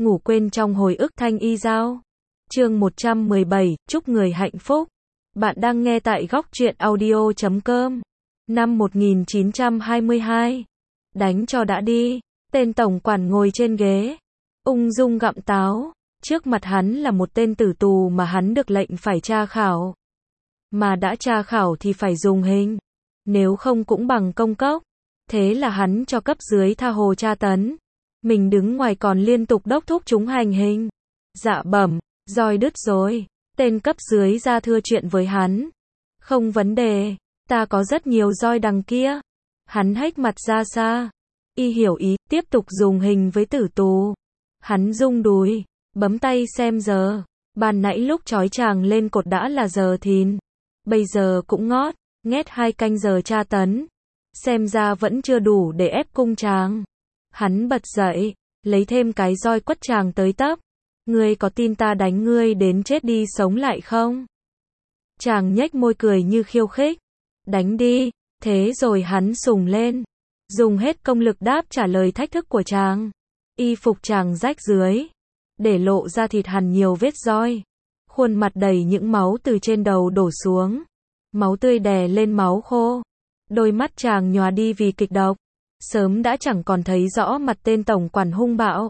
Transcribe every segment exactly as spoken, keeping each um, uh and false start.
ngủ quên trong hồi ức Thanh Y Giao. Chương một trăm mười bảy, chúc người hạnh phúc. Bạn đang nghe tại góc truyện audio chấm com. Năm một nghìn chín trăm hai mươi hai. Đánh cho đã đi. Tên tổng quản ngồi trên ghế, ung dung gặm táo. Trước mặt hắn là một tên tử tù mà hắn được lệnh phải tra khảo. Mà đã tra khảo thì phải dùng hình, nếu không cũng bằng công cốc. Thế là hắn cho cấp dưới tha hồ tra tấn. Mình đứng ngoài còn liên tục đốc thúc chúng hành hình. Dạ bẩm, roi đứt rồi. Tên cấp dưới ra thưa chuyện với hắn. Không vấn đề, ta có rất nhiều roi đằng kia. Hắn hếch mặt ra xa. Y hiểu ý, tiếp tục dùng hình với tử tù. Hắn rung đùi, bấm tay xem giờ. Ban nãy lúc trói chàng lên cột đã là giờ thìn. Bây giờ cũng ngót, nghét hai canh giờ tra tấn. Xem ra vẫn chưa đủ để ép cung chàng. Hắn bật dậy, lấy thêm cái roi quất chàng tới tấp. Ngươi có tin ta đánh ngươi đến chết đi sống lại không? Chàng nhếch môi cười như khiêu khích. Đánh đi. Thế rồi hắn sùng lên, dùng hết công lực đáp trả lời thách thức của chàng. Y phục chàng rách dưới, để lộ ra thịt hằn nhiều vết roi. Khuôn mặt đầy những máu từ trên đầu đổ xuống. Máu tươi đè lên máu khô. Đôi mắt chàng nhòa đi vì kịch độc. Sớm đã chẳng còn thấy rõ mặt tên tổng quản hung bạo.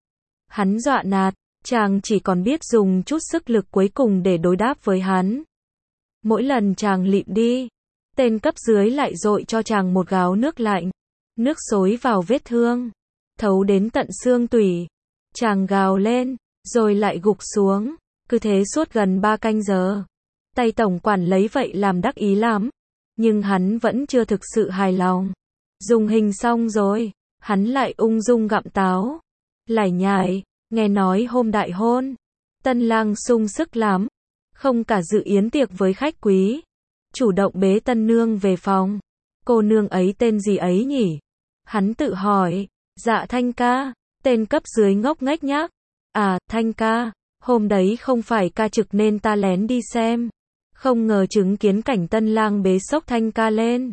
Hắn dọa nạt, chàng chỉ còn biết dùng chút sức lực cuối cùng để đối đáp với hắn. Mỗi lần chàng lịm đi, tên cấp dưới lại dội cho chàng một gáo nước lạnh. Nước xối vào vết thương, thấu đến tận xương tủy. Chàng gào lên, rồi lại gục xuống. Cứ thế suốt gần ba canh giờ. Tay tổng quản lấy vậy làm đắc ý lắm. Nhưng hắn vẫn chưa thực sự hài lòng. Dùng hình xong rồi, hắn lại ung dung gặm táo. Lải nhải, nghe nói hôm đại hôn, tân lang sung sức lắm. Không cả dự yến tiệc với khách quý. Chủ động bế tân nương về phòng. Cô nương ấy tên gì ấy nhỉ? Hắn tự hỏi. Dạ Thanh ca. Tên cấp dưới ngốc nghếch nhác. À, Thanh ca. Hôm đấy không phải ca trực nên ta lén đi xem. Không ngờ chứng kiến cảnh tân lang bế sốc Thanh ca lên.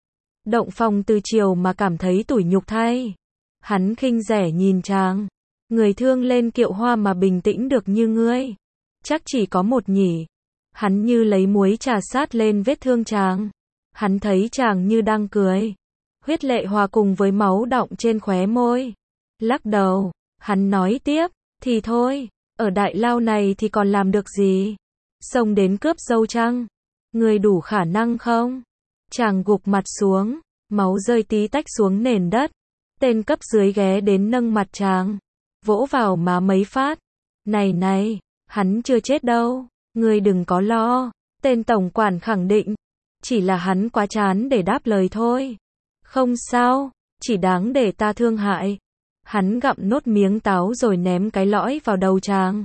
Động phòng từ chiều mà cảm thấy tủi nhục thay. Hắn khinh rẻ nhìn chàng. Người thương lên kiệu hoa mà bình tĩnh được như ngươi. Chắc chỉ có một nhỉ. Hắn như lấy muối trà sát lên vết thương chàng. Hắn thấy chàng như đang cười. Huyết lệ hòa cùng với máu đọng trên khóe môi. Lắc đầu, hắn nói tiếp, thì thôi, ở đại lao này thì còn làm được gì? Xông đến cướp dâu chăng? Người đủ khả năng không? Chàng gục mặt xuống, máu rơi tí tách xuống nền đất. Tên cấp dưới ghé đến nâng mặt chàng, vỗ vào má mấy phát. Này này, hắn chưa chết đâu, ngươi đừng có lo. Tên tổng quản khẳng định, chỉ là hắn quá chán để đáp lời thôi. Không sao, chỉ đáng để ta thương hại. Hắn gặm nốt miếng táo rồi ném cái lõi vào đầu chàng.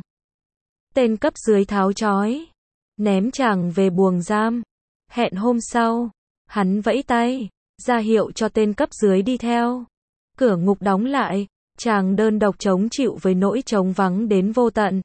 Tên cấp dưới tháo trói, ném chàng về buồng giam. Hẹn hôm sau, hắn vẫy tay, ra hiệu cho tên cấp dưới đi theo. Cửa ngục đóng lại, chàng đơn độc chống chịu với nỗi trống vắng đến vô tận.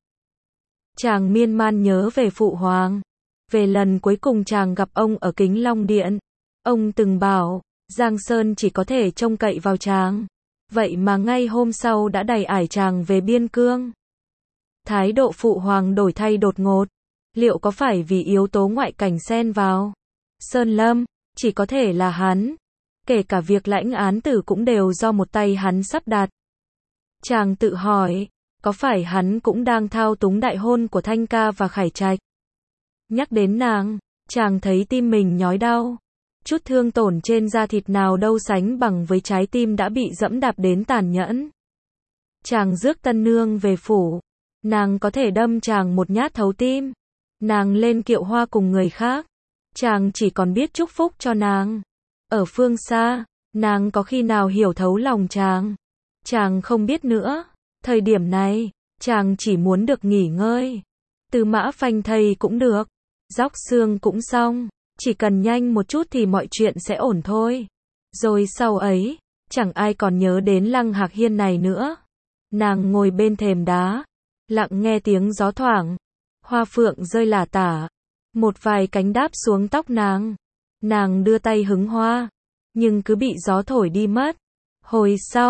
Chàng miên man nhớ về phụ hoàng. Về lần cuối cùng chàng gặp ông ở Kính Long Điện. Ông từng bảo, Giang Sơn chỉ có thể trông cậy vào chàng. Vậy mà ngay hôm sau đã đày ải chàng về biên cương. Thái độ phụ hoàng đổi thay đột ngột. Liệu có phải vì yếu tố ngoại cảnh xen vào? Sơn Lâm, chỉ có thể là hắn. Kể cả việc lãnh án tử cũng đều do một tay hắn sắp đặt. Chàng tự hỏi, có phải hắn cũng đang thao túng đại hôn của Thanh ca và Khải Trạch? Nhắc đến nàng, chàng thấy tim mình nhói đau. Chút thương tổn trên da thịt nào đâu sánh bằng với trái tim đã bị dẫm đạp đến tàn nhẫn. Chàng rước tân nương về phủ. Nàng có thể đâm chàng một nhát thấu tim. Nàng lên kiệu hoa cùng người khác. Chàng chỉ còn biết chúc phúc cho nàng. Ở phương xa, nàng có khi nào hiểu thấu lòng chàng? Chàng không biết nữa. Thời điểm này, chàng chỉ muốn được nghỉ ngơi. Từ mã phanh thây cũng được. Róc xương cũng xong. Chỉ cần nhanh một chút thì mọi chuyện sẽ ổn thôi. Rồi sau ấy, chẳng ai còn nhớ đến Lăng Hạc Hiên này nữa. Nàng ngồi bên thềm đá, lặng nghe tiếng gió thoảng. Hoa phượng rơi lả tả. Một vài cánh đáp xuống tóc nàng. Nàng đưa tay hứng hoa, nhưng cứ bị gió thổi đi mất. Hồi sau,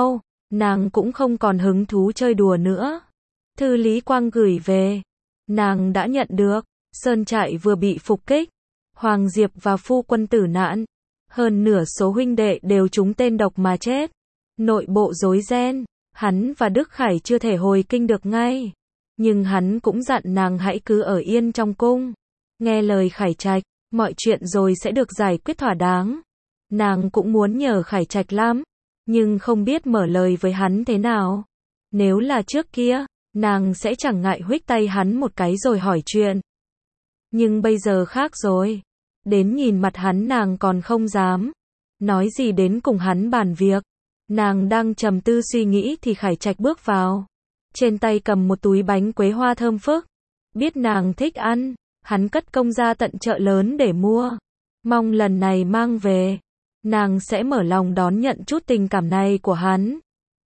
nàng cũng không còn hứng thú chơi đùa nữa. Thư Lý Quang gửi về, nàng đã nhận được, sơn trại vừa bị phục kích, Hoàng Diệp và phu quân tử nạn, hơn nửa số huynh đệ đều trúng tên độc mà chết. Nội bộ rối ren, hắn và Đức Khải chưa thể hồi kinh được ngay, nhưng hắn cũng dặn nàng hãy cứ ở yên trong cung, nghe lời Khải Trạch, mọi chuyện rồi sẽ được giải quyết thỏa đáng. Nàng cũng muốn nhờ Khải Trạch lắm, nhưng không biết mở lời với hắn thế nào. Nếu là trước kia, nàng sẽ chẳng ngại huých tay hắn một cái rồi hỏi chuyện. Nhưng bây giờ khác rồi. Đến nhìn mặt hắn nàng còn không dám. Nói gì đến cùng hắn bàn việc. Nàng đang trầm tư suy nghĩ thì Khải Trạch bước vào. Trên tay cầm một túi bánh quế hoa thơm phức. Biết nàng thích ăn, hắn cất công ra tận chợ lớn để mua. Mong lần này mang về, nàng sẽ mở lòng đón nhận chút tình cảm này của hắn.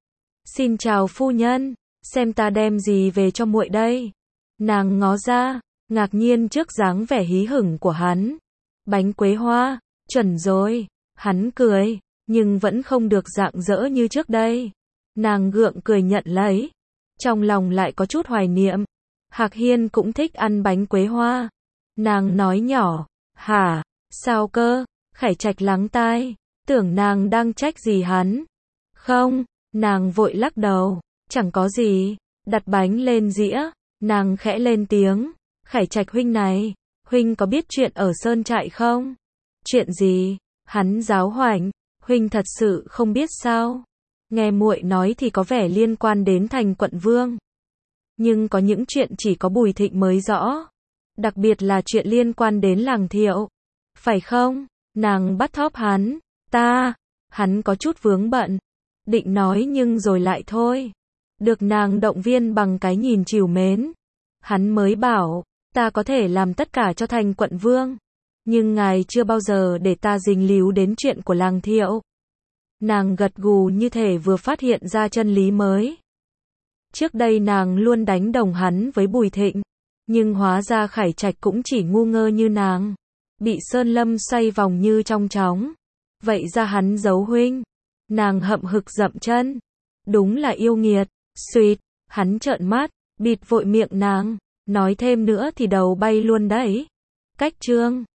Xin chào phu nhân, xem ta đem gì về cho muội đây. Nàng ngó ra, ngạc nhiên trước dáng vẻ hí hửng của hắn. Bánh quế hoa, chuẩn rồi. Hắn cười, nhưng vẫn không được rạng rỡ như trước đây. Nàng gượng cười nhận lấy, trong lòng lại có chút hoài niệm. Hạc Hiên cũng thích ăn bánh quế hoa. Nàng nói nhỏ, hả, sao cơ? Khải Trạch lắng tai, tưởng nàng đang trách gì hắn. Không, nàng vội lắc đầu, chẳng có gì. Đặt bánh lên dĩa, nàng khẽ lên tiếng. Khải Trạch huynh này, huynh có biết chuyện ở sơn trại không? Chuyện gì? Hắn giáo hoảnh, huynh thật sự không biết sao? Nghe muội nói thì có vẻ liên quan đến thành quận vương. Nhưng có những chuyện chỉ có Bùi Thịnh mới rõ. Đặc biệt là chuyện liên quan đến làng Thiệu. Phải không? Nàng bắt thóp hắn. Ta. Hắn có chút vướng bận. Định nói nhưng rồi lại thôi. Được nàng động viên bằng cái nhìn trìu mến. Hắn mới bảo, ta có thể làm tất cả cho thành quận vương. Nhưng ngài chưa bao giờ để ta dính líu đến chuyện của làng Thiệu. Nàng gật gù như thể vừa phát hiện ra chân lý mới. Trước đây nàng luôn đánh đồng hắn với Bùi Thịnh. Nhưng hóa ra Khải Trạch cũng chỉ ngu ngơ như nàng. Bị Sơn Lâm xoay vòng như trong chóng. Vậy ra hắn giấu huynh. Nàng hậm hực dậm chân. Đúng là yêu nghiệt. Suýt, hắn trợn mắt, bịt vội miệng nàng. Nói thêm nữa thì đầu bay luôn đấy. Cách chương